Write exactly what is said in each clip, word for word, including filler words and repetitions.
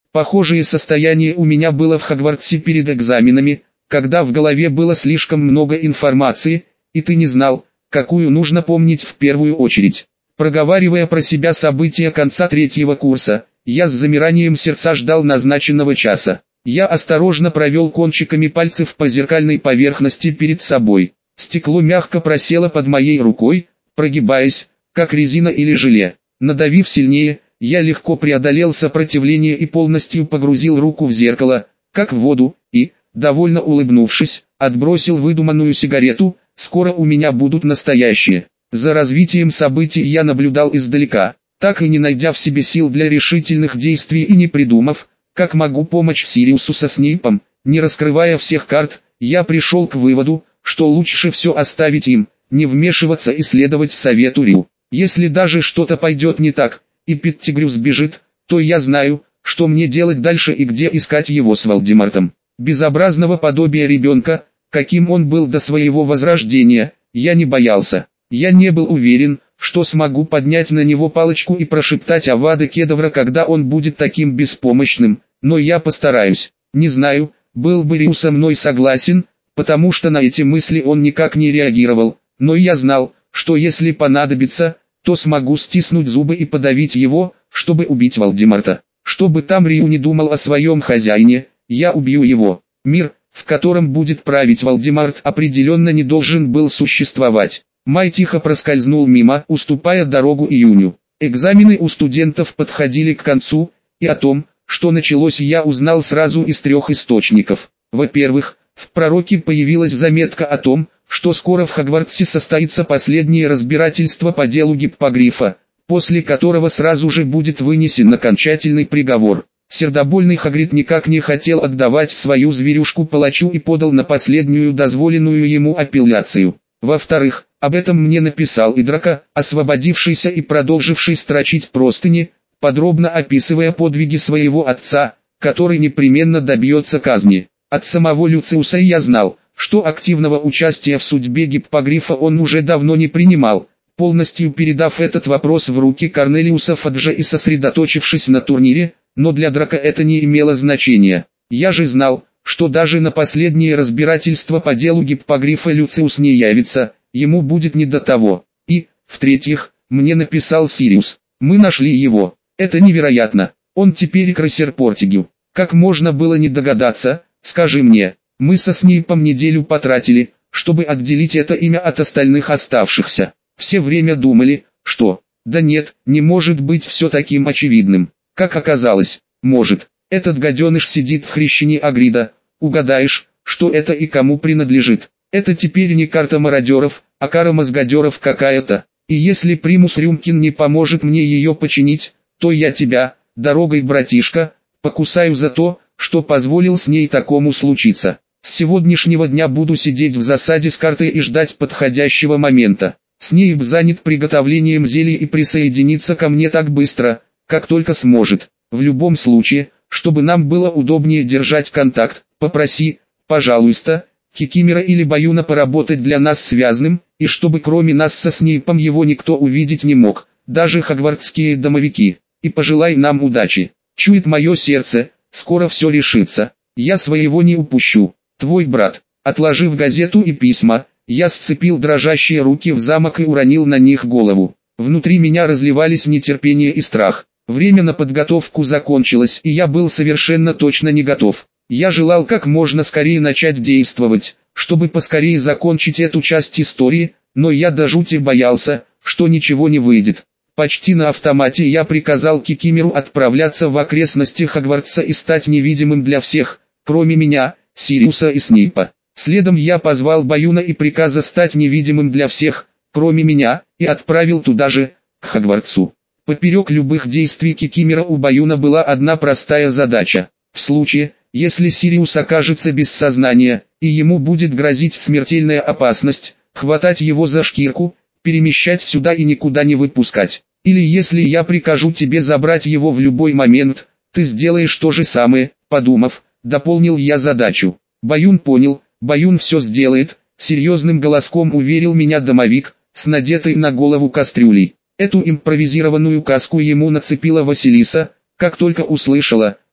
Похожее состояние у меня было в Хогвартсе перед экзаменами, когда в голове было слишком много информации, и ты не знал, какую нужно помнить в первую очередь. Проговаривая про себя события конца третьего курса, я с замиранием сердца ждал назначенного часа. Я осторожно провел кончиками пальцев по зеркальной поверхности перед собой. Стекло мягко просело под моей рукой, прогибаясь, как резина или желе. Надавив сильнее, я легко преодолел сопротивление и полностью погрузил руку в зеркало, как в воду, и, довольно улыбнувшись, отбросил выдуманную сигарету. Скоро у меня будут настоящие. За развитием событий я наблюдал издалека, так и не найдя в себе сил для решительных действий и не придумав, как могу помочь Сириусу со Снейпом. Не раскрывая всех карт, я пришел к выводу, что лучше все оставить им, не вмешиваться и следовать совету Рю. Если даже что-то пойдет не так, и Петтигрю сбежит, то я знаю, что мне делать дальше и где искать его с Волдемортом. Безобразного подобия ребенка, каким он был до своего возрождения, я не боялся. Я не был уверен, что смогу поднять на него палочку и прошептать Авада Кедавра, когда он будет таким беспомощным, но я постараюсь. Не знаю, был бы Рю со мной согласен, потому что на эти мысли он никак не реагировал, но я знал, что если понадобится, то смогу стиснуть зубы и подавить его, чтобы убить Волдеморта. Чтобы там Рю не думал о своем хозяине, я убью его. Мир, в котором будет править Волдеморт, определенно не должен был существовать. Май тихо проскользнул мимо, уступая дорогу июню. Экзамены у студентов подходили к концу, и о том, что началось, я узнал сразу из трех источников. Во-первых, в пророке появилась заметка о том, что скоро в Хогвартсе состоится последнее разбирательство по делу Гиппогрифа, после которого сразу же будет вынесен окончательный приговор. Сердобольный Хагрид никак не хотел отдавать свою зверюшку палачу и подал на последнюю дозволенную ему апелляцию. Во-вторых, об этом мне написал и Драко, освободившийся и продолживший строчить простыни, подробно описывая подвиги своего отца, который непременно добьется казни. От самого Люциуса я знал, что активного участия в судьбе Гиппогрифа он уже давно не принимал, полностью передав этот вопрос в руки Корнелиуса Фаджа и сосредоточившись на турнире, но для Драко это не имело значения. Я же знал, что даже на последнее разбирательство по делу Гиппогрифа Люциус не явится, ему будет не до того. И, в-третьих, мне написал Сириус. Мы нашли его. Это невероятно. Он теперь Крассер Портигю. Как можно было не догадаться, скажи мне. Мы со Снейпом неделю потратили, чтобы отделить это имя от остальных оставшихся. Все время думали, что, да нет, не может быть все таким очевидным. Как оказалось, может. Этот гаденыш сидит в хрящине Агрида. Угадаешь, что это и кому принадлежит? Это теперь не карта мародеров, а кара мозгодеров какая-то. И если Примус Рюмкин не поможет мне ее починить, то я тебя, дорогой братишка, покусаю за то, что позволил с ней такому случиться. С сегодняшнего дня буду сидеть в засаде с картой и ждать подходящего момента. Снейп занят приготовлением зелий и присоединится ко мне так быстро, как только сможет. В любом случае, чтобы нам было удобнее держать контакт, попроси, пожалуйста, Кикимора или Баюна поработать для нас связным, и чтобы кроме нас со Снейпом его никто увидеть не мог, даже хогвартские домовики. И пожелай нам удачи. Чует мое сердце, скоро все решится. Я своего не упущу. Твой брат. Отложив газету и письма, я сцепил дрожащие руки в замок и уронил на них голову. Внутри меня разливались нетерпение и страх. Время на подготовку закончилось, и я был совершенно точно не готов. Я желал как можно скорее начать действовать, чтобы поскорее закончить эту часть истории, но я до жути боялся, что ничего не выйдет. Почти на автомате я приказал Кикимору отправляться в окрестности Хогвартса и стать невидимым для всех, кроме меня, Сириуса и Снейпа. Следом я позвал Баюна и приказа стать невидимым для всех, кроме меня, и отправил туда же, к Хогвартсу. Поперек любых действий Кикимора у Баюна была одна простая задача. В случае, если Сириус окажется без сознания, и ему будет грозить смертельная опасность, хватать его за шкирку, перемещать сюда и никуда не выпускать. Или если я прикажу тебе забрать его в любой момент, ты сделаешь то же самое, подумав, дополнил я задачу. Баюн понял, Баюн все сделает, серьезным голоском уверил меня домовик, с надетой на голову кастрюлей. Эту импровизированную каску ему нацепила Василиса, как только услышала,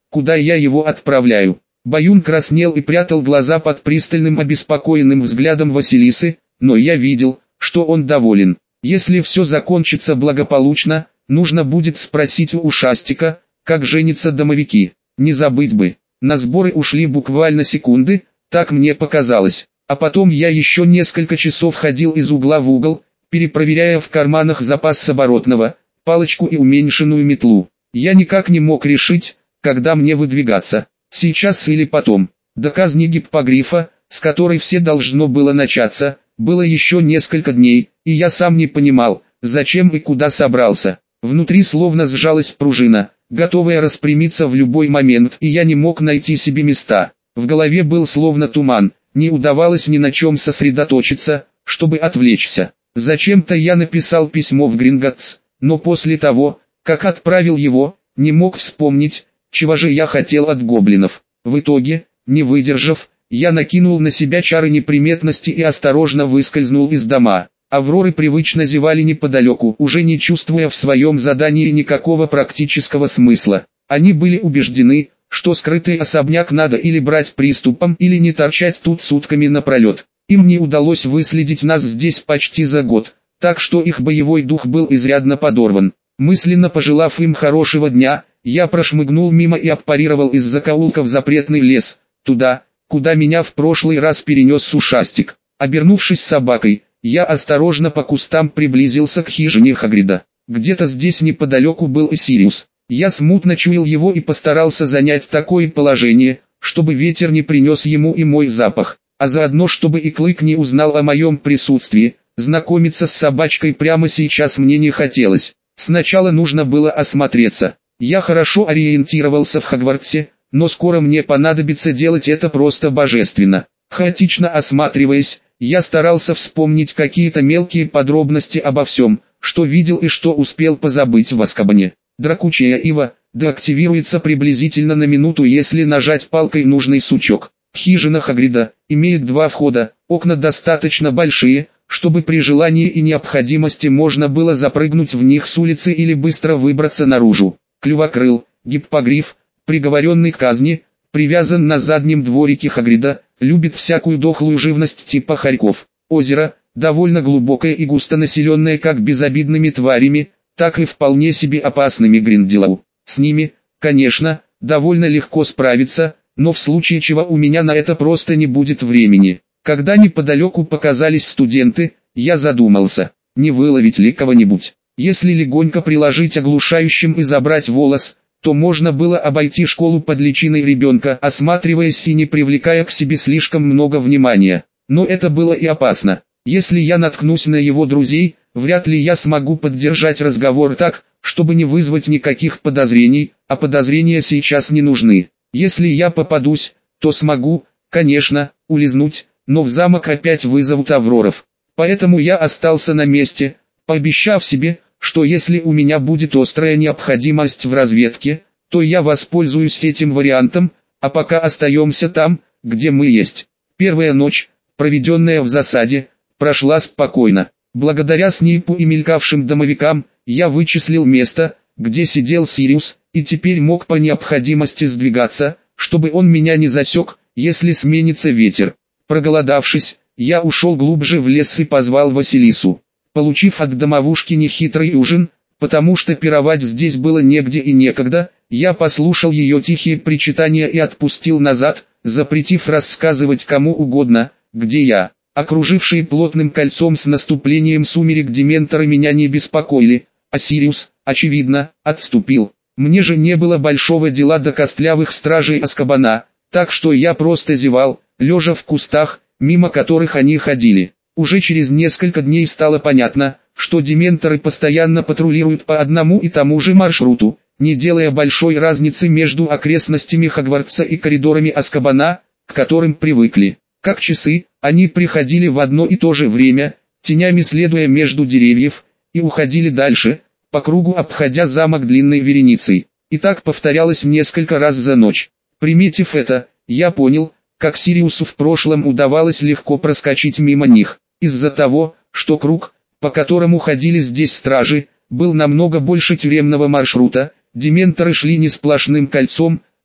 куда я его отправляю. Баюн краснел и прятал глаза под пристальным обеспокоенным взглядом Василисы, но я видел, что он доволен. Если все закончится благополучно, нужно будет спросить у Ушастика, как женятся домовики. Не забыть бы. На сборы ушли буквально секунды, так мне показалось. А потом я еще несколько часов ходил из угла в угол, перепроверяя в карманах запас оборотного, палочку и уменьшенную метлу. Я никак не мог решить, когда мне выдвигаться. Сейчас или потом. До казни гиппогрифа, с которой все должно было начаться, было еще несколько дней, и я сам не понимал, зачем и куда собрался. Внутри словно сжалась пружина, готовая распрямиться в любой момент, и я не мог найти себе места. В голове был словно туман, не удавалось ни на чем сосредоточиться, чтобы отвлечься. Зачем-то я написал письмо в Гринготтс, но после того, как отправил его, не мог вспомнить, чего же я хотел от гоблинов. В итоге, не выдержав, я накинул на себя чары неприметности и осторожно выскользнул из дома. Авроры привычно зевали неподалеку, уже не чувствуя в своем задании никакого практического смысла. Они были убеждены, что скрытый особняк надо или брать приступом, или не торчать тут сутками напролет. Им не удалось выследить нас здесь почти за год, так что их боевой дух был изрядно подорван. Мысленно пожелав им хорошего дня, я прошмыгнул мимо и аппарировал из закоулков запретный лес, туда, куда меня в прошлый раз перенес Ушастик. Обернувшись собакой, я осторожно по кустам приблизился к хижине Хагрида. Где-то здесь неподалеку был и Сириус. Я смутно чуял его и постарался занять такое положение, чтобы ветер не принес ему и мой запах, а заодно чтобы и Клык не узнал о моем присутствии. Знакомиться с собачкой прямо сейчас мне не хотелось. Сначала нужно было осмотреться. Я хорошо ориентировался в Хогвартсе, но скоро мне понадобится делать это просто божественно. Хаотично осматриваясь, я старался вспомнить какие-то мелкие подробности обо всем, что видел и что успел позабыть в Азкабане. Дракучая ива деактивируется приблизительно на минуту, если нажать палкой нужный сучок. Хижина Хагрида имеет два входа, окна достаточно большие, чтобы при желании и необходимости можно было запрыгнуть в них с улицы или быстро выбраться наружу. Клювокрыл, гиппогриф, приговоренный к казни, привязан на заднем дворике Хагрида, любит всякую дохлую живность типа хорьков. Озеро, довольно глубокое и густонаселенное как безобидными тварями, так и вполне себе опасными Гринделау. С ними, конечно, довольно легко справиться, но в случае чего у меня на это просто не будет времени. Когда неподалеку показались студенты, я задумался, не выловить ли кого-нибудь. Если легонько приложить оглушающим и забрать волос, то можно было обойти школу под личиной ребенка, осматриваясь и не привлекая к себе слишком много внимания. Но это было и опасно. Если я наткнусь на его друзей, вряд ли я смогу поддержать разговор так, чтобы не вызвать никаких подозрений, а подозрения сейчас не нужны. Если я попадусь, то смогу, конечно, улизнуть, но в замок опять вызовут Авроров. Поэтому я остался на месте, пообещав себе, что если у меня будет острая необходимость в разведке, то я воспользуюсь этим вариантом, а пока остаемся там, где мы есть. Первая ночь, проведенная в засаде, прошла спокойно. Благодаря Снейпу и мелькавшим домовикам, я вычислил место, где сидел Сириус, и теперь мог по необходимости сдвигаться, чтобы он меня не засек, если сменится ветер. Проголодавшись, я ушел глубже в лес и позвал Василису. Получив от домовушки нехитрый ужин, потому что пировать здесь было негде и некогда, я послушал ее тихие причитания и отпустил назад, запретив рассказывать кому угодно, где я. Окружившие плотным кольцом с наступлением сумерек дементоры меня не беспокоили, а Сириус, очевидно, отступил. Мне же не было большого дела до костлявых стражей Азкабана, так что я просто зевал, лежа в кустах, мимо которых они ходили. Уже через несколько дней стало понятно, что дементоры постоянно патрулируют по одному и тому же маршруту, не делая большой разницы между окрестностями Хогвартса и коридорами Азкабана, к которым привыкли. Как часы, они приходили в одно и то же время, тенями следуя между деревьев, и уходили дальше, по кругу обходя замок длинной вереницей. И так повторялось несколько раз за ночь. Приметив это, я понял, как Сириусу в прошлом удавалось легко проскочить мимо них. Из-за того, что круг, по которому ходили здесь стражи, был намного больше тюремного маршрута, дементоры шли не сплошным кольцом,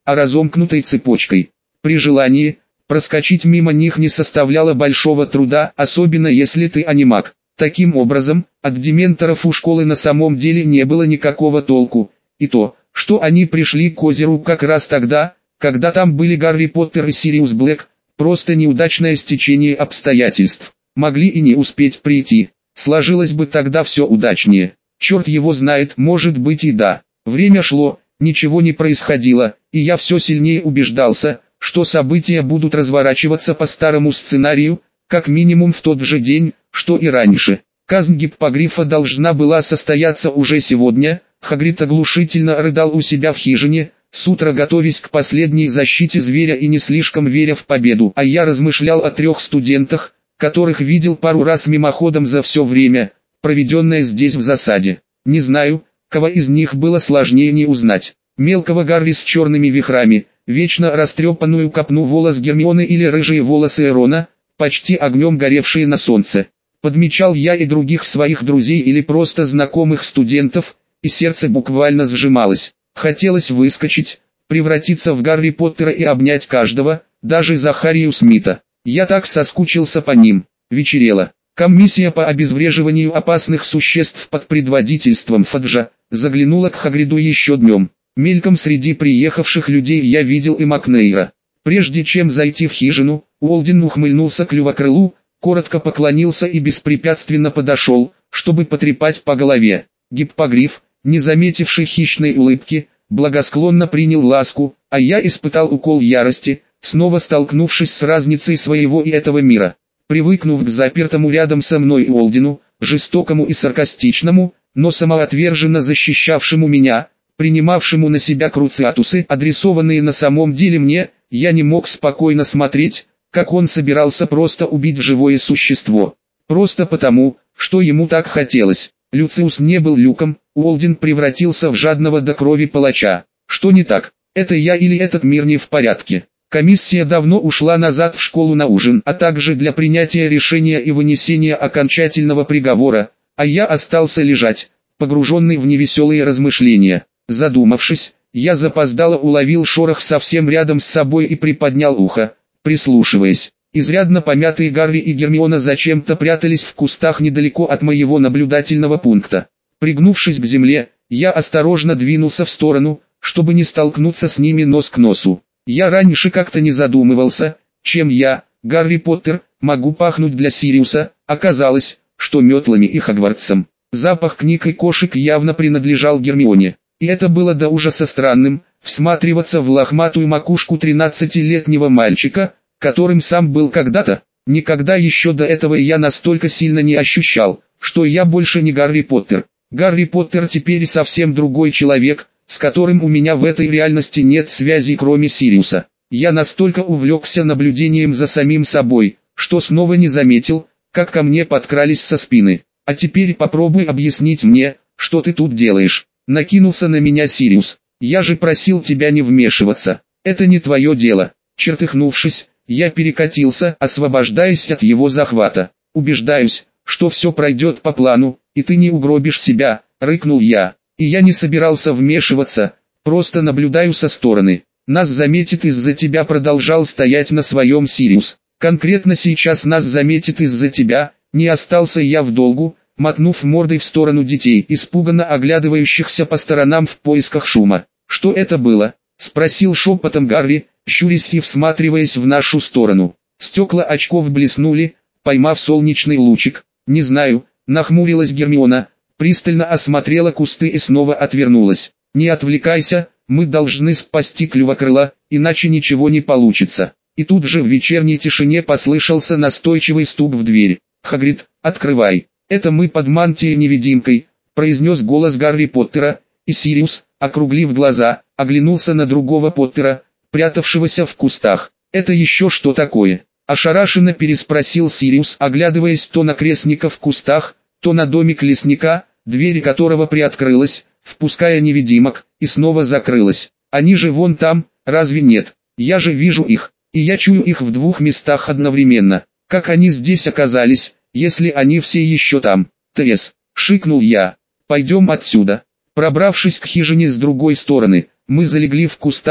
а разомкнутой цепочкой. При желании, проскочить мимо них не составляло большого труда, особенно если ты анимак. Таким образом, от дементоров у школы на самом деле не было никакого толку, и то, что они пришли к озеру как раз тогда, когда там были Гарри Поттер и Сириус Блэк, просто неудачное стечение обстоятельств. Могли и не успеть прийти. Сложилось бы тогда все удачнее. Черт его знает, может быть и да. Время шло, ничего не происходило, и я все сильнее убеждался, что события будут разворачиваться по старому сценарию, как минимум в тот же день, что и раньше. Казнь Гиппогрифа должна была состояться уже сегодня. Хагрид оглушительно рыдал у себя в хижине, с утра готовясь к последней защите зверя и не слишком веря в победу. А я размышлял о трех студентах, которых видел пару раз мимоходом за все время, проведенное здесь в засаде. Не знаю, кого из них было сложнее не узнать. Мелкого Гарри с черными вихрами, вечно растрепанную копну волос Гермионы или рыжие волосы Рона, почти огнем горевшие на солнце. Подмечал я и других своих друзей или просто знакомых студентов, и сердце буквально сжималось. Хотелось выскочить, превратиться в Гарри Поттера и обнять каждого, даже Захарию Смита. Я так соскучился по ним. Вечерело. Комиссия по обезвреживанию опасных существ под предводительством Фаджа заглянула к Хагриду еще днем. Мельком среди приехавших людей я видел и Макнейра. Прежде чем зайти в хижину, Уолден ухмыльнулся Клювокрылу, коротко поклонился и беспрепятственно подошел, чтобы потрепать по голове. Гиппогриф, не заметивший хищной улыбки, благосклонно принял ласку, а я испытал укол ярости, снова столкнувшись с разницей своего и этого мира. Привыкнув к запертому рядом со мной Уолдену, жестокому и саркастичному, но самоотверженно защищавшему меня, принимавшему на себя круциатусы, адресованные на самом деле мне, я не мог спокойно смотреть, как он собирался просто убить живое существо. Просто потому, что ему так хотелось. Люциус не был Люком, Уолден превратился в жадного до крови палача. Что не так? Это я или этот мир не в порядке? Комиссия давно ушла назад в школу на ужин, а также для принятия решения и вынесения окончательного приговора, а я остался лежать, погруженный в невеселые размышления. Задумавшись, я запоздало уловил шорох совсем рядом с собой и приподнял ухо, прислушиваясь. Изрядно помятые Гарри и Гермиона зачем-то прятались в кустах недалеко от моего наблюдательного пункта. Пригнувшись к земле, я осторожно двинулся в сторону, чтобы не столкнуться с ними нос к носу. Я раньше как-то не задумывался, чем я, Гарри Поттер, могу пахнуть для Сириуса. Оказалось, что метлами и Хогвартсом. Запах книг и кошек явно принадлежал Гермионе. И это было до ужаса странным, всматриваться в лохматую макушку тринадцатилетнего мальчика, которым сам был когда-то. Никогда еще до этого я настолько сильно не ощущал, что я больше не Гарри Поттер. Гарри Поттер теперь совсем другой человек, с которым у меня в этой реальности нет связи кроме Сириуса. Я настолько увлекся наблюдением за самим собой, что снова не заметил, как ко мне подкрались со спины. А теперь попробуй объяснить мне, что ты тут делаешь. Накинулся на меня Сириус. Я же просил тебя не вмешиваться. Это не твое дело. Чертыхнувшись, я перекатился, освобождаясь от его захвата. Убеждаюсь, что все пройдет по плану, и ты не угробишь себя, рыкнул я. И я не собирался вмешиваться, просто наблюдаю со стороны. Нас заметит из-за тебя, продолжал стоять на своем Сириус. Конкретно сейчас нас заметит из-за тебя, не остался я в долгу, мотнув мордой в сторону детей, испуганно оглядывающихся по сторонам в поисках шума. Что это было? Спросил шепотом Гарри, щурясь и всматриваясь в нашу сторону. Стекла очков блеснули, поймав солнечный лучик. Не знаю, нахмурилась Гермиона, пристально осмотрела кусты и снова отвернулась. Не отвлекайся, мы должны спасти Клювокрыла, иначе ничего не получится. И тут же в вечерней тишине послышался настойчивый стук в дверь. Хагрид, открывай. Это мы под мантией-невидимкой, произнес голос Гарри Поттера, и Сириус, округлив глаза, оглянулся на другого Поттера, прятавшегося в кустах. Это еще что такое? Ошарашенно переспросил Сириус, оглядываясь то на крестника в кустах, то на домик лесника, дверь которого приоткрылась, впуская невидимок, и снова закрылась. Они же вон там, разве нет? Я же вижу их, и я чую их в двух местах одновременно. Как они здесь оказались, если они все еще там? Тесс, шикнул я. Пойдем отсюда. Пробравшись к хижине с другой стороны, мы залегли в кустах,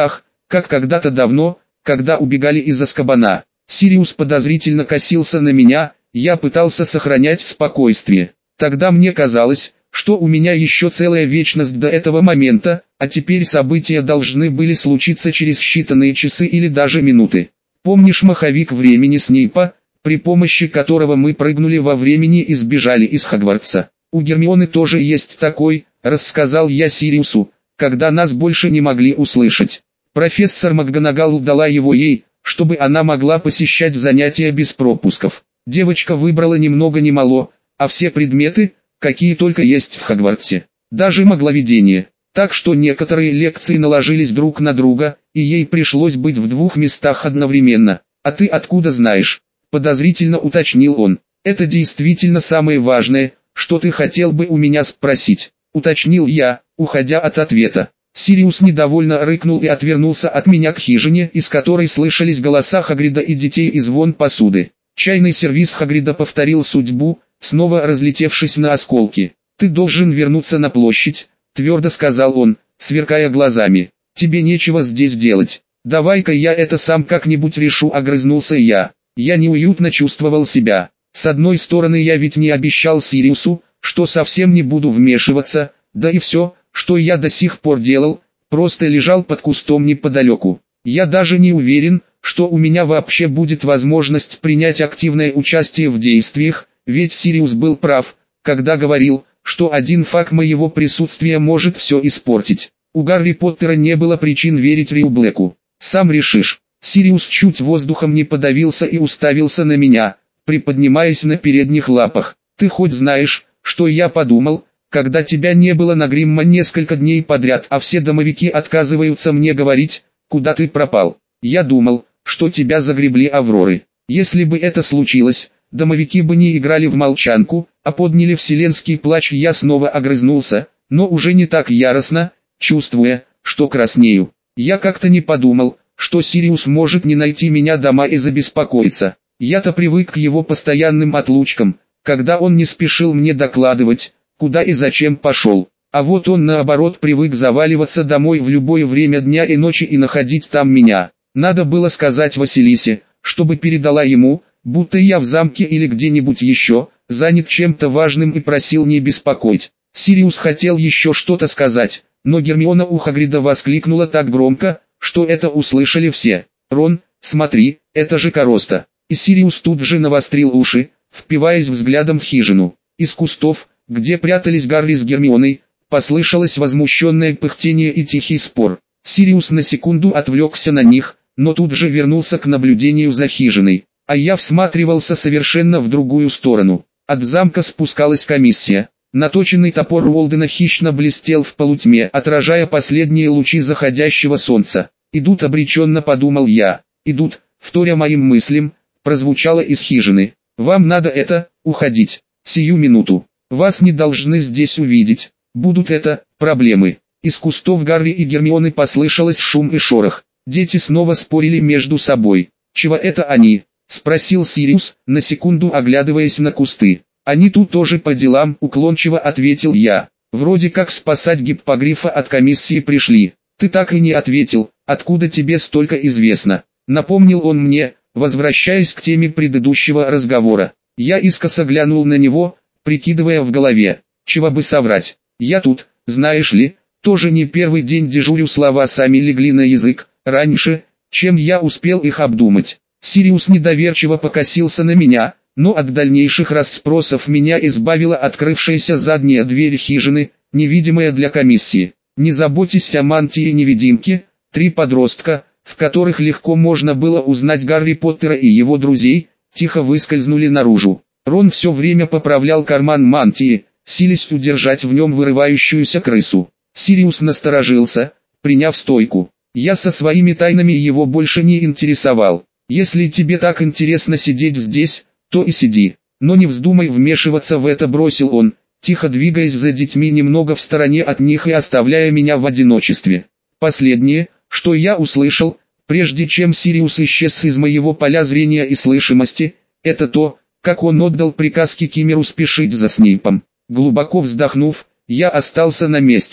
как когда-то давно, когда убегали из Азкабана. Сириус подозрительно косился на меня, я пытался сохранять спокойствие. Тогда мне казалось, что у меня еще целая вечность до этого момента, а теперь события должны были случиться через считанные часы или даже минуты. Помнишь маховик времени Снейпа, при помощи которого мы прыгнули во времени и сбежали из Хогвартса? У Гермионы тоже есть такой, рассказал я Сириусу, когда нас больше не могли услышать. Профессор МакГонагал дала его ей, чтобы она могла посещать занятия без пропусков. Девочка выбрала ни много ни мало, а все предметы, какие только есть в Хогвартсе. Даже магловедение. Так что некоторые лекции наложились друг на друга, и ей пришлось быть в двух местах одновременно. «А ты откуда знаешь?» – подозрительно уточнил он. «Это действительно самое важное, что ты хотел бы у меня спросить», – уточнил я, уходя от ответа. Сириус недовольно рыкнул и отвернулся от меня к хижине, из которой слышались голоса Хагрида и детей и звон посуды. Чайный сервиз Хагрида повторил судьбу, снова разлетевшись на осколки. «Ты должен вернуться на площадь», — твердо сказал он, сверкая глазами. «Тебе нечего здесь делать. Давай-ка я это сам как-нибудь решу», — огрызнулся я. Я неуютно чувствовал себя. С одной стороны, я ведь не обещал Сириусу, что совсем не буду вмешиваться, да и все, что я до сих пор делал, просто лежал под кустом неподалеку. Я даже не уверен, что у меня вообще будет возможность принять активное участие в действиях, ведь Сириус был прав, когда говорил, что один факт моего присутствия может все испортить. У Гарри Поттера не было причин верить Риу Блэку. «Сам решишь». Сириус чуть воздухом не подавился и уставился на меня, приподнимаясь на передних лапах. «Ты хоть знаешь, что я подумал, когда тебя не было на Гримма несколько дней подряд, а все домовики отказываются мне говорить, куда ты пропал? Я думал, что тебя загребли Авроры. Если бы это случилось, домовики бы не играли в молчанку, а подняли вселенский плач». Я снова огрызнулся, но уже не так яростно, чувствуя, что краснею. Я как-то не подумал, что Сириус может не найти меня дома и забеспокоиться. Я-то привык к его постоянным отлучкам, когда он не спешил мне докладывать, куда и зачем пошел. А вот он наоборот привык заваливаться домой в любое время дня и ночи и находить там меня. Надо было сказать Василисе, чтобы передала ему, будто я в замке или где-нибудь еще, занят чем-то важным и просил не беспокоить. Сириус хотел еще что-то сказать, но Гермиона у Хагрида воскликнула так громко, что это услышали все. «Рон, смотри, это же Короста!» И Сириус тут же навострил уши, впиваясь взглядом в хижину. Из кустов, где прятались Гарри с Гермионой, послышалось возмущенное пыхтение и тихий спор. Сириус на секунду отвлекся на них, но тут же вернулся к наблюдению за хижиной. А я всматривался совершенно в другую сторону. От замка спускалась комиссия. Наточенный топор Уолдена хищно блестел в полутьме, отражая последние лучи заходящего солнца. «Идут», — обреченно подумал я. «Идут», — вторя моим мыслям, прозвучало из хижины. «Вам надо это, уходить. Сию минуту. Вас не должны здесь увидеть. Будут это, проблемы». Из кустов Гарри и Гермионы послышалось шум и шорох. Дети снова спорили между собой. «Чего это они?» — спросил Сириус, на секунду оглядываясь на кусты. «Они тут тоже по делам», — уклончиво ответил я. «Вроде как спасать Гиппогрифа от комиссии пришли». «Ты так и не ответил, откуда тебе столько известно?» — напомнил он мне, возвращаясь к теме предыдущего разговора. Я искоса глянул на него, прикидывая в голове, чего бы соврать. «Я тут, знаешь ли, тоже не первый день дежурю», слова сами легли на язык, раньше, чем я успел их обдумать. Сириус недоверчиво покосился на меня, но от дальнейших расспросов меня избавила открывшаяся задняя дверь хижины, невидимая для комиссии. «Не заботьтесь о мантии-невидимке», три подростка, в которых легко можно было узнать Гарри Поттера и его друзей, тихо выскользнули наружу. Рон все время поправлял карман мантии, силясь удержать в нем вырывающуюся крысу. Сириус насторожился, приняв стойку. Я со своими тайнами его больше не интересовал. «Если тебе так интересно сидеть здесь, то и сиди, но не вздумай вмешиваться в это», бросил он, тихо двигаясь за детьми немного в стороне от них и оставляя меня в одиночестве. Последнее, что я услышал, прежде чем Сириус исчез из моего поля зрения и слышимости, это то, как он отдал приказ Кикимеру спешить за Снейпом. Глубоко вздохнув, я остался на месте.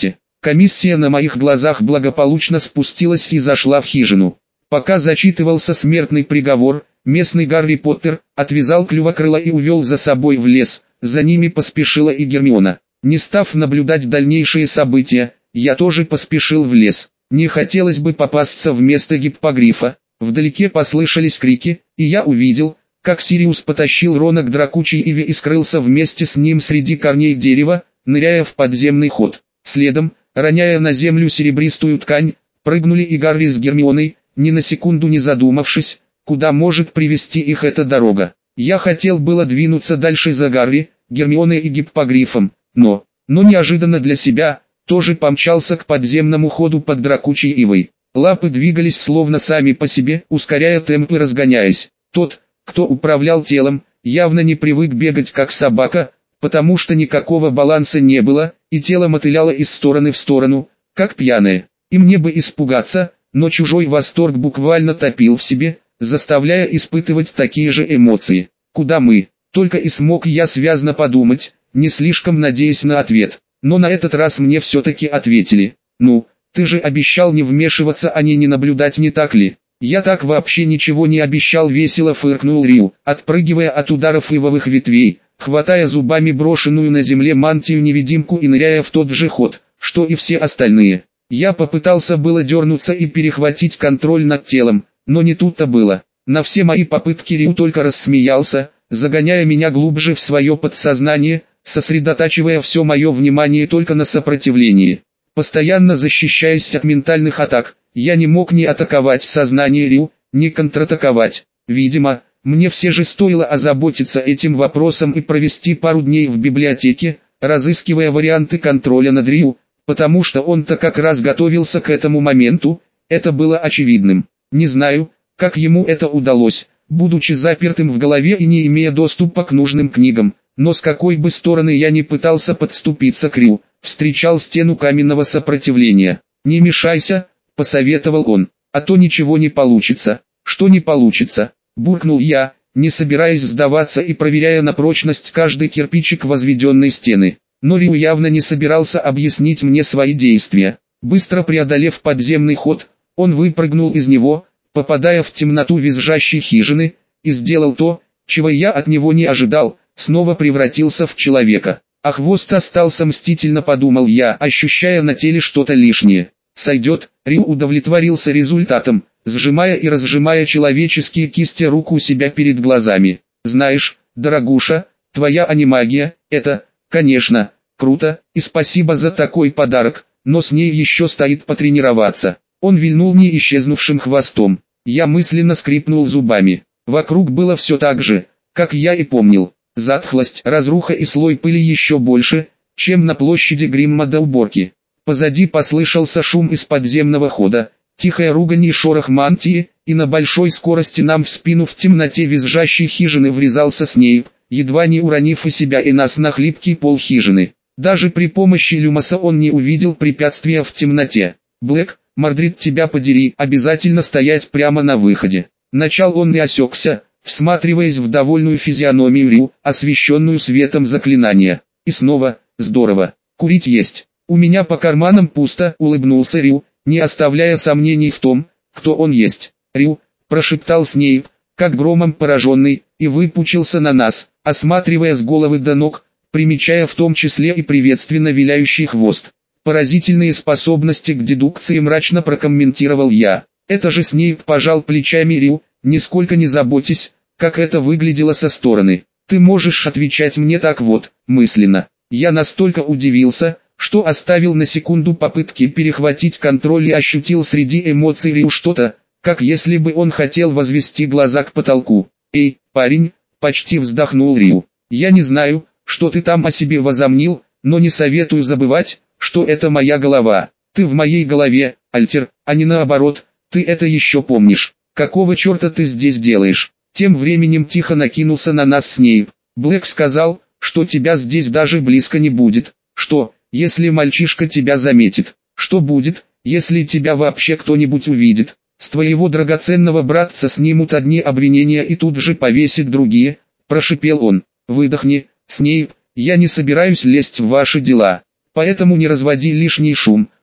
Комиссия на моих глазах благополучно спустилась и зашла в хижину. Пока зачитывался смертный приговор, местный Гарри Поттер отвязал Клювокрыла и увел за собой в лес, за ними поспешила и Гермиона. Не став наблюдать дальнейшие события, я тоже поспешил в лес. Не хотелось бы попасться вместо гиппогрифа. Вдалеке послышались крики, и я увидел, как Сириус потащил Рона к дракучей иве и скрылся вместе с ним среди корней дерева, ныряя в подземный ход. Следом, роняя на землю серебристую ткань, прыгнули и Гарри с Гермионой, ни на секунду не задумавшись, куда может привести их эта дорога. Я хотел было двинуться дальше за Гарри, Гермионой и гиппогрифом, но, но неожиданно для себя, тоже помчался к подземному ходу под дракучей ивой. Лапы двигались словно сами по себе, ускоряя темп и разгоняясь. Тот, кто управлял телом, явно не привык бегать как собака, потому что никакого баланса не было, и тело мотыляло из стороны в сторону, как пьяное. И мне бы испугаться, но чужой восторг буквально топил в себе, заставляя испытывать такие же эмоции. Куда мы? Только и смог я связно подумать, не слишком надеясь на ответ. Но на этот раз мне все-таки ответили. Ну, ты же обещал не вмешиваться, а не не наблюдать, не так ли? Я так вообще ничего не обещал, весело фыркнул Рю, отпрыгивая от ударов ивовых ветвей, хватая зубами брошенную на земле мантию-невидимку и ныряя в тот же ход, что и все остальные. Я попытался было дернуться и перехватить контроль над телом, но не тут-то было. На все мои попытки Рю только рассмеялся, загоняя меня глубже в свое подсознание, сосредотачивая все мое внимание только на сопротивлении. Постоянно защищаясь от ментальных атак, я не мог ни атаковать в сознании Рю, ни контратаковать. Видимо, мне все же стоило озаботиться этим вопросом и провести пару дней в библиотеке, разыскивая варианты контроля над Рю, потому что он-то как раз готовился к этому моменту, это было очевидным. Не знаю, как ему это удалось, будучи запертым в голове и не имея доступа к нужным книгам, но с какой бы стороны я ни пытался подступиться к Рю, встречал стену каменного сопротивления. «Не мешайся», — посоветовал он, — «а то ничего не получится». «Что не получится?» — буркнул я, не собираясь сдаваться и проверяя на прочность каждый кирпичик возведенной стены. Но Рю явно не собирался объяснить мне свои действия. Быстро преодолев подземный ход, он выпрыгнул из него, попадая в темноту визжащей хижины, и сделал то, чего я от него не ожидал, снова превратился в человека. А хвост остался, мстительно подумал я, ощущая на теле что-то лишнее. Сойдет. Рю удовлетворился результатом, сжимая и разжимая человеческие кисти рук у себя перед глазами. Знаешь, дорогуша, твоя анимагия, это, конечно, круто, и спасибо за такой подарок, но с ней еще стоит потренироваться. Он вильнул не исчезнувшим хвостом. Я мысленно скрипнул зубами. Вокруг было все так же, как я и помнил. Затхлость, разруха и слой пыли еще больше, чем на площади Гримма до уборки. Позади послышался шум из подземного хода, тихая ругань и шорох мантии, и на большой скорости нам в спину в темноте визжащей хижины врезался Снейп, едва не уронив и себя и нас на хлипкий пол хижины. Даже при помощи люмоса он не увидел препятствия в темноте. «Блэк, Мордрид, тебя подери, обязательно стоять прямо на выходе». Начал он и осекся, всматриваясь в довольную физиономию Рю, освещенную светом заклинания. И снова, здорово, курить есть. У меня по карманам пусто, улыбнулся Рю, не оставляя сомнений в том, кто он есть. Рю, прошептал Снейп, как громом пораженный, и выпучился на нас, осматривая с головы до ног, примечая в том числе и приветственно виляющий хвост. Поразительные способности к дедукции, мрачно прокомментировал я. Это же Снейп пожал плечами. Рю, нисколько не заботьтесь, как это выглядело со стороны. Ты можешь отвечать мне так вот, мысленно. Я настолько удивился, что оставил на секунду попытки перехватить контроль и ощутил среди эмоций Рю что-то, как если бы он хотел возвести глаза к потолку. «Эй, парень», — почти вздохнул Рю, — «я не знаю, что ты там о себе возомнил, но не советую забывать, что это моя голова. Ты в моей голове, Альтер, а не наоборот, ты это еще помнишь. Какого черта ты здесь делаешь?» Тем временем тихо накинулся на нас Снейп. «Блэк сказал, что тебя здесь даже близко не будет. Что, если мальчишка тебя заметит? Что будет, если тебя вообще кто-нибудь увидит? С твоего драгоценного братца снимут одни обвинения и тут же повесят другие», — прошипел он. «Выдохни, Снейп, я не собираюсь лезть в ваши дела, поэтому не разводи лишний шум»,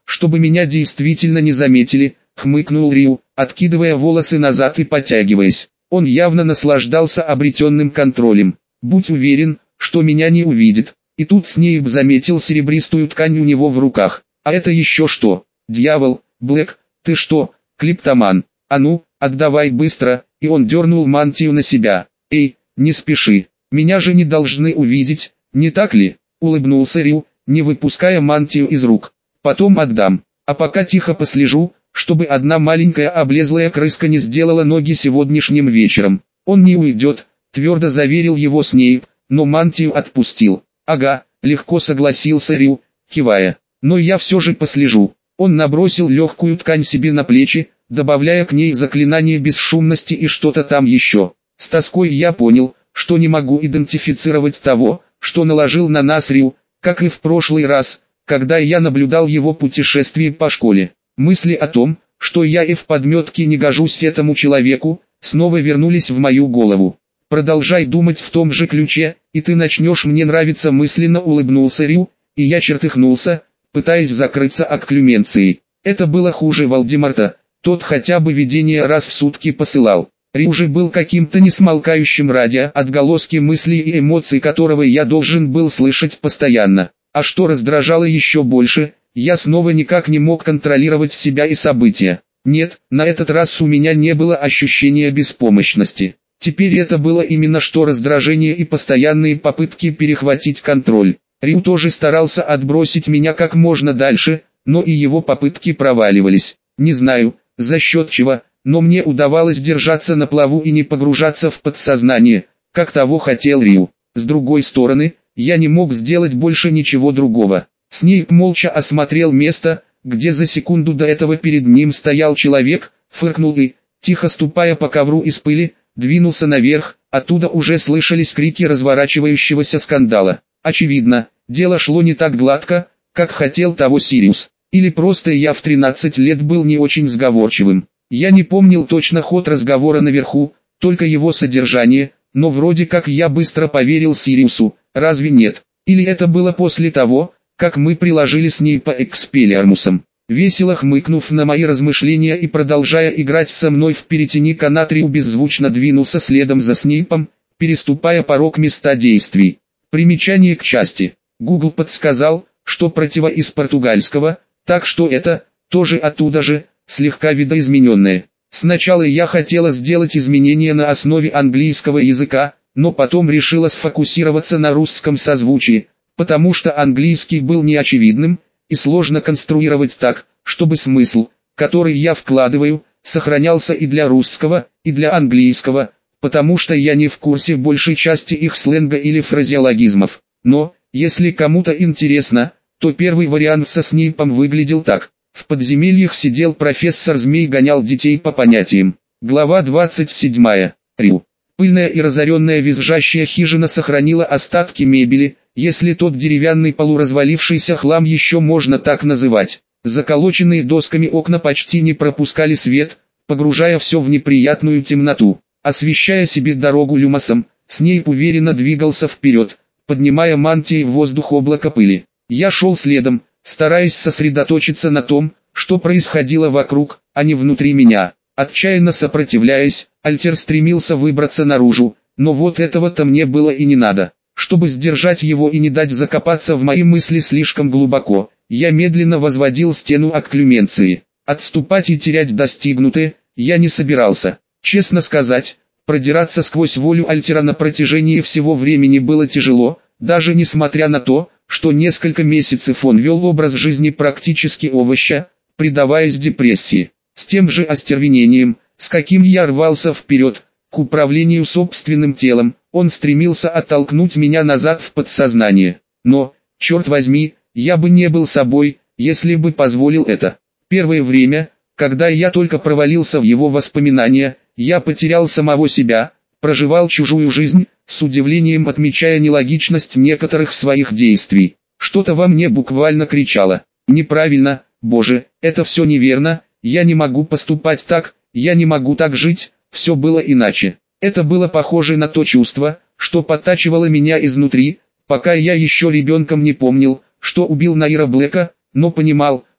чтобы меня действительно не заметили, хмыкнул Рю, откидывая волосы назад и потягиваясь. Он явно наслаждался обретенным контролем. Будь уверен, что меня не увидит. И тут Снейп заметил серебристую ткань у него в руках. А это еще что? Дьявол, Блэк, ты что, клептоман? А ну, отдавай быстро. И он дернул мантию на себя. Эй, не спеши, меня же не должны увидеть, не так ли? Улыбнулся Рю, не выпуская мантию из рук. Потом отдам, а пока тихо послежу, чтобы одна маленькая облезлая крыска не сделала ноги сегодняшним вечером. Он не уйдет, твердо заверил его Снейп, но мантию отпустил. Ага, легко согласился Рю, кивая. Но я все же послежу. Он набросил легкую ткань себе на плечи, добавляя к ней заклинание бесшумности и что-то там еще. С тоской я понял, что не могу идентифицировать того, что наложил на нас Рю, как и в прошлый раз, когда я наблюдал его путешествие по школе. Мысли о том, что я и в подметке не гожусь этому человеку, снова вернулись в мою голову. Продолжай думать в том же ключе, и ты начнешь мне нравиться, мысленно улыбнулся Рю, и я чертыхнулся, пытаясь закрыться окклюменцией. Это было хуже Волдемарта, тот хотя бы видение раз в сутки посылал. Рю же был каким-то несмолкающим радио, отголоски мыслей и эмоций которого я должен был слышать постоянно. А что раздражало еще больше, я снова никак не мог контролировать себя и события. Нет, на этот раз у меня не было ощущения беспомощности. Теперь это было именно что раздражение и постоянные попытки перехватить контроль. Рю тоже старался отбросить меня как можно дальше, но и его попытки проваливались. Не знаю, за счет чего, но мне удавалось держаться на плаву и не погружаться в подсознание, как того хотел Рю. С другой стороны, я не мог сделать больше ничего другого. Снейп молча осмотрел место, где за секунду до этого перед ним стоял человек, фыркнул и, тихо ступая по ковру из пыли, двинулся наверх, оттуда уже слышались крики разворачивающегося скандала. Очевидно, дело шло не так гладко, как хотел того Сириус. Или просто я в тринадцать лет был не очень сговорчивым. Я не помнил точно ход разговора наверху, только его содержание, но вроде как я быстро поверил Сириусу, разве нет? Или это было после того, как мы приложили Снейпа Экспеллиармусом? Весело хмыкнув на мои размышления и продолжая играть со мной в перетяни канатрию, беззвучно двинулся следом за Снейпом, переступая порог места действий. Примечание к части. Google подсказал, что противо из португальского, так что это, тоже оттуда же, слегка видоизмененное. Сначала я хотела сделать изменения на основе английского языка, но потом решила сфокусироваться на русском созвучии, потому что английский был неочевидным, и сложно конструировать так, чтобы смысл, который я вкладываю, сохранялся и для русского, и для английского, потому что я не в курсе большей части их сленга или фразеологизмов. Но, если кому-то интересно, то первый вариант со Снейпом выглядел так. В подземельях сидел профессор Змей, гонял детей по понятиям. Глава двадцать седьмая. Рю. Пыльная и разоренная визжащая хижина сохранила остатки мебели, если тот деревянный полуразвалившийся хлам еще можно так называть. Заколоченные досками окна почти не пропускали свет, погружая все в неприятную темноту. Освещая себе дорогу люмосом, Снейп уверенно двигался вперед, поднимая мантией в воздух облако пыли. Я шел следом, стараясь сосредоточиться на том, что происходило вокруг, а не внутри меня. Отчаянно сопротивляясь, Альтер стремился выбраться наружу, но вот этого-то мне было и не надо. Чтобы сдержать его и не дать закопаться в мои мысли слишком глубоко, я медленно возводил стену окклюменции. Отступать и терять достигнутое я не собирался. Честно сказать, продираться сквозь волю Альтера на протяжении всего времени было тяжело, даже несмотря на то, что несколько месяцев он вел образ жизни практически овоща, предаваясь депрессии. С тем же остервенением, с каким я рвался вперед, к управлению собственным телом, он стремился оттолкнуть меня назад в подсознание. Но, черт возьми, я бы не был собой, если бы позволил это. Первое время, когда я только провалился в его воспоминания, я потерял самого себя, проживал чужую жизнь, с удивлением отмечая нелогичность некоторых своих действий. Что-то во мне буквально кричало: неправильно, боже, это все неверно, я не могу поступать так, я не могу так жить, все было иначе. Это было похоже на то чувство, что подтачивало меня изнутри, пока я еще ребенком не помнил, что убил Наира Блэка, но понимал,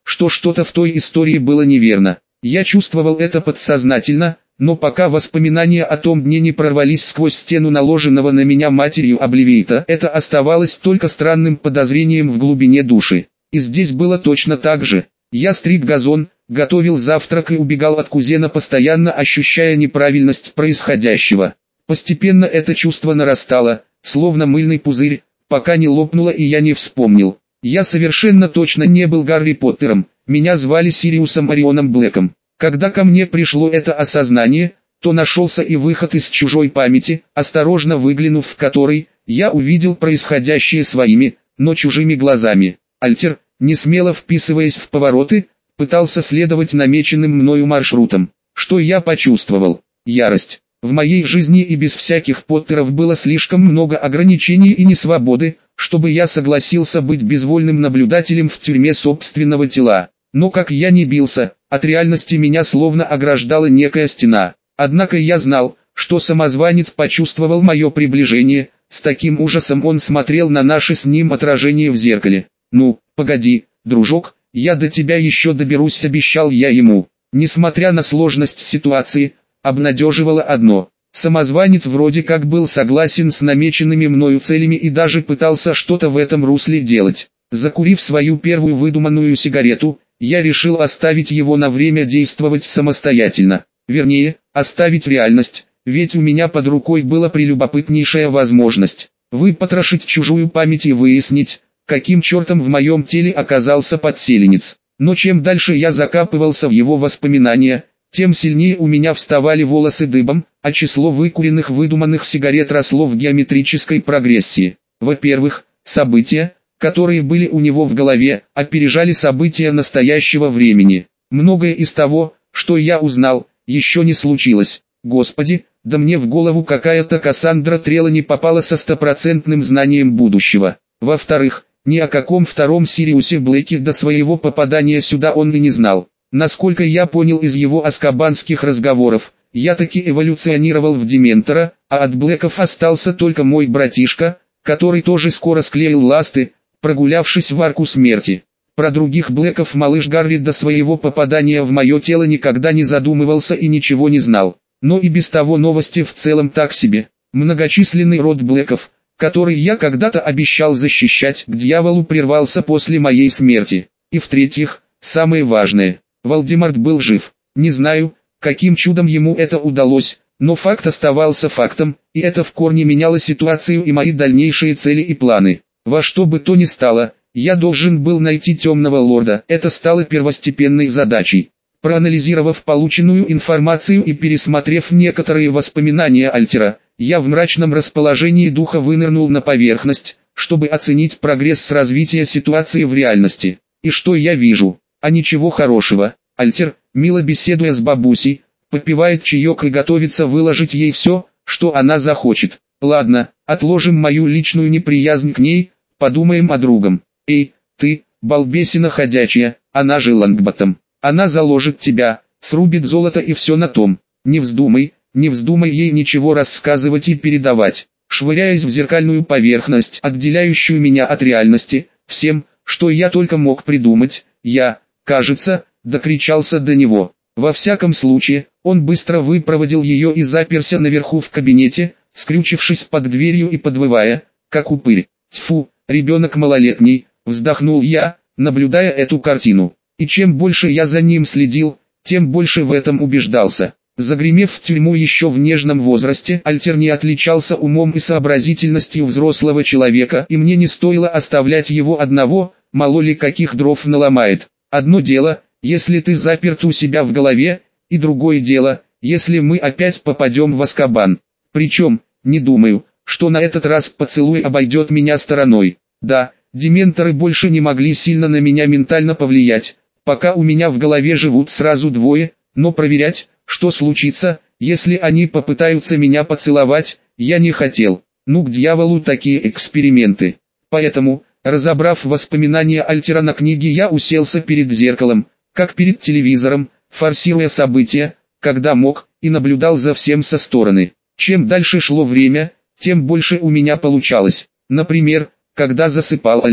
что что-то в той истории было неверно. Я чувствовал это подсознательно, но пока воспоминания о том дне не прорвались сквозь стену наложенного на меня матерью обливиита, это оставалось только странным подозрением в глубине души. И здесь было точно так же. Я стриг газон, готовил завтрак и убегал от кузена, постоянно ощущая неправильность происходящего. Постепенно это чувство нарастало, словно мыльный пузырь, пока не лопнуло и я не вспомнил. Я совершенно точно не был Гарри Поттером, меня звали Сириусом Орионом Блэком. Когда ко мне пришло это осознание, то нашелся и выход из чужой памяти, осторожно выглянув в который, я увидел происходящее своими, но чужими глазами. Альтер, не смело вписываясь в повороты, пытался следовать намеченным мною маршрутам. Что я почувствовал? Ярость. В моей жизни и без всяких Поттеров было слишком много ограничений и несвободы, чтобы я согласился быть безвольным наблюдателем в тюрьме собственного тела. Но как я не бился, от реальности меня словно ограждала некая стена. Однако я знал, что самозванец почувствовал мое приближение, с таким ужасом он смотрел на наше с ним отражение в зеркале. «Ну, погоди, дружок, я до тебя еще доберусь», — обещал я ему. Несмотря на сложность ситуации, обнадеживало одно. Самозванец вроде как был согласен с намеченными мною целями и даже пытался что-то в этом русле делать. Закурив свою первую выдуманную сигарету, я решил оставить его на время действовать самостоятельно. Вернее, оставить реальность, ведь у меня под рукой была прелюбопытнейшая возможность выпотрошить чужую память и выяснить, каким чертом в моем теле оказался подселенец. Но чем дальше я закапывался в его воспоминания, тем сильнее у меня вставали волосы дыбом, а число выкуренных выдуманных сигарет росло в геометрической прогрессии. Во-первых, события, которые были у него в голове, опережали события настоящего времени. Многое из того, что я узнал, еще не случилось. Господи, да мне в голову какая-то Кассандра Трелани попала со стопроцентным знанием будущего. Во-вторых, ни о каком втором Сириусе Блэке до своего попадания сюда он и не знал. Насколько я понял из его азкабанских разговоров, я таки эволюционировал в Дементора, а от Блэков остался только мой братишка, который тоже скоро склеил ласты, прогулявшись в арку смерти. Про других Блэков малыш Гарри до своего попадания в мое тело никогда не задумывался и ничего не знал. Но и без того новости в целом так себе. Многочисленный род Блэков, который я когда-то обещал защищать, к дьяволу прервался после моей смерти. И в-третьих, самое важное, Волдеморт был жив. Не знаю, каким чудом ему это удалось, но факт оставался фактом, и это в корне меняло ситуацию и мои дальнейшие цели и планы. Во что бы то ни стало, я должен был найти Темного Лорда, это стало первостепенной задачей. Проанализировав полученную информацию и пересмотрев некоторые воспоминания Альтера, я в мрачном расположении духа вынырнул на поверхность, чтобы оценить прогресс развития ситуации в реальности. И что я вижу? А ничего хорошего. Альтер, мило беседуя с бабусей, попивает чаек и готовится выложить ей все, что она захочет. Ладно, отложим мою личную неприязнь к ней, подумаем о другом. Эй, ты, балбесина ходячая, она же Лангботом. Она заложит тебя, срубит золото и все на том. Не вздумай, не вздумай ей ничего рассказывать и передавать. Швыряясь в зеркальную поверхность, отделяющую меня от реальности, всем, что я только мог придумать, я, кажется, докричался до него. Во всяком случае, он быстро выпроводил ее и заперся наверху в кабинете, скрючившись под дверью и подвывая, как упырь. Тьфу, ребенок малолетний, вздохнул я, наблюдая эту картину. И чем больше я за ним следил, тем больше в этом убеждался. Загремев в тюрьму еще в нежном возрасте, Альтер не отличался умом и сообразительностью взрослого человека, и мне не стоило оставлять его одного, мало ли каких дров наломает. Одно дело, если ты заперт у себя в голове, и другое дело, если мы опять попадем в Азкабан. Причем, не думаю, что на этот раз поцелуй обойдет меня стороной. Да, дементоры больше не могли сильно на меня ментально повлиять, пока у меня в голове живут сразу двое, но проверять, что случится, если они попытаются меня поцеловать, я не хотел. Ну к дьяволу такие эксперименты. Поэтому, разобрав воспоминания Альтера на книге, я уселся перед зеркалом, как перед телевизором, форсируя события, когда мог, и наблюдал за всем со стороны. Чем дальше шло время, тем больше у меня получалось. Например, когда засыпал Альтер,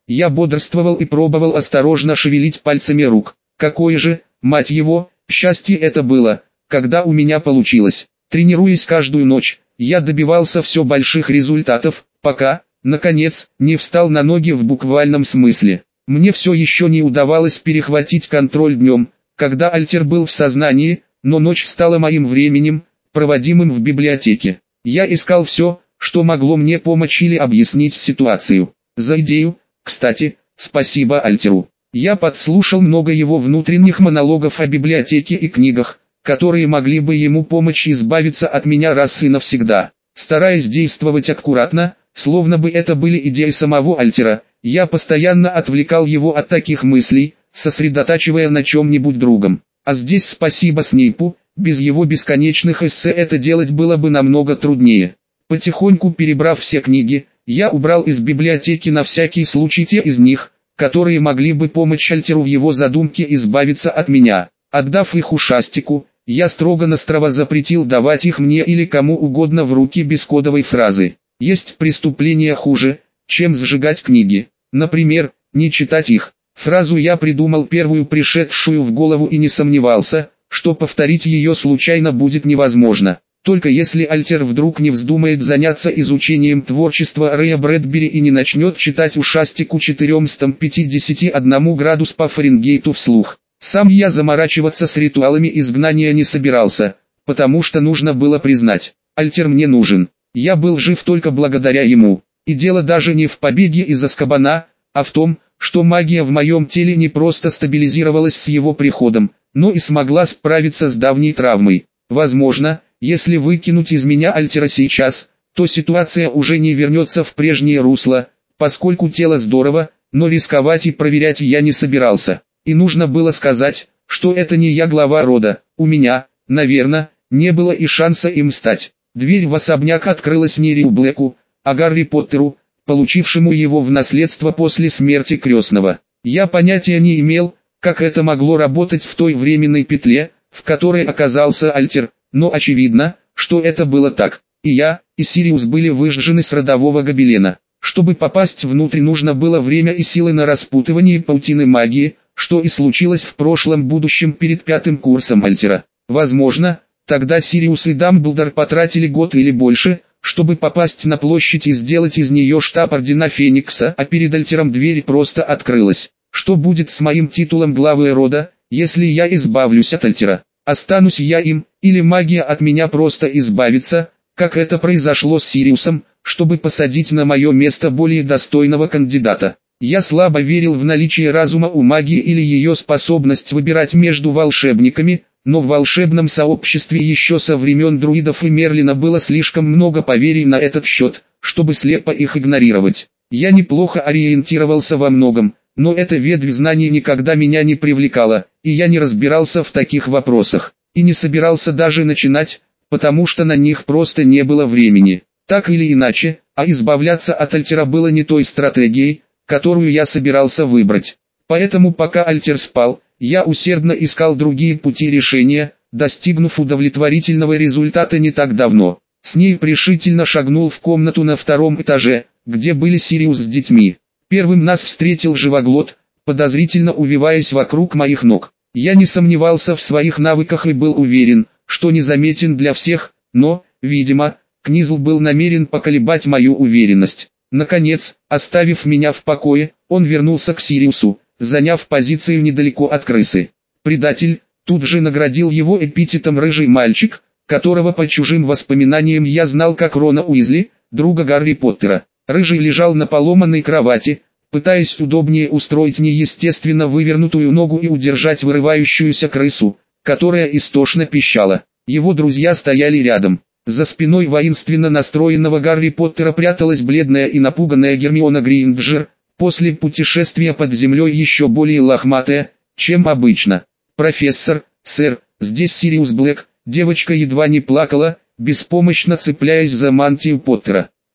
Я бодрствовал и пробовал осторожно шевелить пальцами рук. Какое же, мать его, счастье это было, когда у меня получилось. Тренируясь каждую ночь, я добивался все больших результатов, пока, наконец, не встал на ноги в буквальном смысле. Мне все еще не удавалось перехватить контроль днем, когда Альтер был в сознании, но ночь стала моим временем, проводимым в библиотеке. Я искал все, что могло мне помочь или объяснить ситуацию. За идею, кстати, спасибо Альтеру. Я подслушал много его внутренних монологов о библиотеке и книгах, которые могли бы ему помочь избавиться от меня раз и навсегда. Стараясь действовать аккуратно, словно бы это были идеи самого Альтера, я постоянно отвлекал его от таких мыслей, сосредотачивая на чем-нибудь другом. А здесь спасибо Снейпу, без его бесконечных эссе это делать было бы намного труднее. Потихоньку перебрав все книги, я убрал из библиотеки на всякий случай те из них, которые могли бы помочь Альтеру в его задумке избавиться от меня. Отдав их ушастику, я строго-настрого запретил давать их мне или кому угодно в руки без кодовой фразы. Есть преступления хуже, чем сжигать книги. Например, не читать их. Фразу я придумал первую пришедшую в голову и не сомневался, что повторить ее случайно будет невозможно. Только если Альтер вдруг не вздумает заняться изучением творчества Рэя Брэдбери и не начнет читать ушастику четыреста пятьдесят один градус по Фаренгейту вслух. Сам я заморачиваться с ритуалами изгнания не собирался, потому что нужно было признать, Альтер мне нужен. Я был жив только благодаря ему. И дело даже не в побеге из Азкабана, а в том, что магия в моем теле не просто стабилизировалась с его приходом, но и смогла справиться с давней травмой. Возможно, если выкинуть из меня Альтера сейчас, то ситуация уже не вернется в прежнее русло, поскольку тело здорово, но рисковать и проверять я не собирался. И нужно было сказать, что это не я глава рода, у меня, наверное, не было и шанса им стать. Дверь в особняк открылась не Риу Блэку, а Гарри Поттеру, получившему его в наследство после смерти крестного. Я понятия не имел, как это могло работать в той временной петле, в которой оказался Альтер, но очевидно, что это было так. И я, и Сириус были выжжены с родового гобелена. Чтобы попасть внутрь, нужно было время и силы на распутывание паутины магии, что и случилось в прошлом будущем перед пятым курсом Альтера. Возможно, тогда Сириус и Дамблдор потратили год или больше, чтобы попасть на площадь и сделать из нее штаб Ордена Феникса, а перед Альтером дверь просто открылась. Что будет с моим титулом главы рода, если я избавлюсь от Альтера? Останусь я им, или магия от меня просто избавится, как это произошло с Сириусом, чтобы посадить на мое место более достойного кандидата? Я слабо верил в наличие разума у магии или ее способность выбирать между волшебниками, но в волшебном сообществе еще со времен друидов и Мерлина было слишком много поверий на этот счет, чтобы слепо их игнорировать. Я неплохо ориентировался во многом, но эта ветвь знаний никогда меня не привлекала, и я не разбирался в таких вопросах, и не собирался даже начинать, потому что на них просто не было времени. Так или иначе, а избавляться от Альтера было не той стратегией, которую я собирался выбрать. Поэтому пока Альтер спал, я усердно искал другие пути решения, достигнув удовлетворительного результата не так давно. С ней решительно шагнул в комнату на втором этаже, где были Сириус с детьми. Первым нас встретил Живоглот, подозрительно увиваясь вокруг моих ног. Я не сомневался в своих навыках и был уверен, что незаметен для всех, но, видимо, Книзл был намерен поколебать мою уверенность. Наконец, оставив меня в покое, он вернулся к Сириусу, заняв позицию недалеко от крысы. Предатель тут же наградил его эпитетом «рыжий мальчик», которого по чужим воспоминаниям я знал как Рона Уизли, друга Гарри Поттера. Рыжий лежал на поломанной кровати, пытаясь удобнее устроить неестественно вывернутую ногу и удержать вырывающуюся крысу, которая истошно пищала. Его друзья стояли рядом. За спиной воинственно настроенного Гарри Поттера пряталась бледная и напуганная Гермиона Грейнджер, после путешествия под землей еще более лохматая, чем обычно. «Профессор, сэр, здесь Сириус Блэк», девочка едва не плакала, беспомощно цепляясь за мантию Поттера.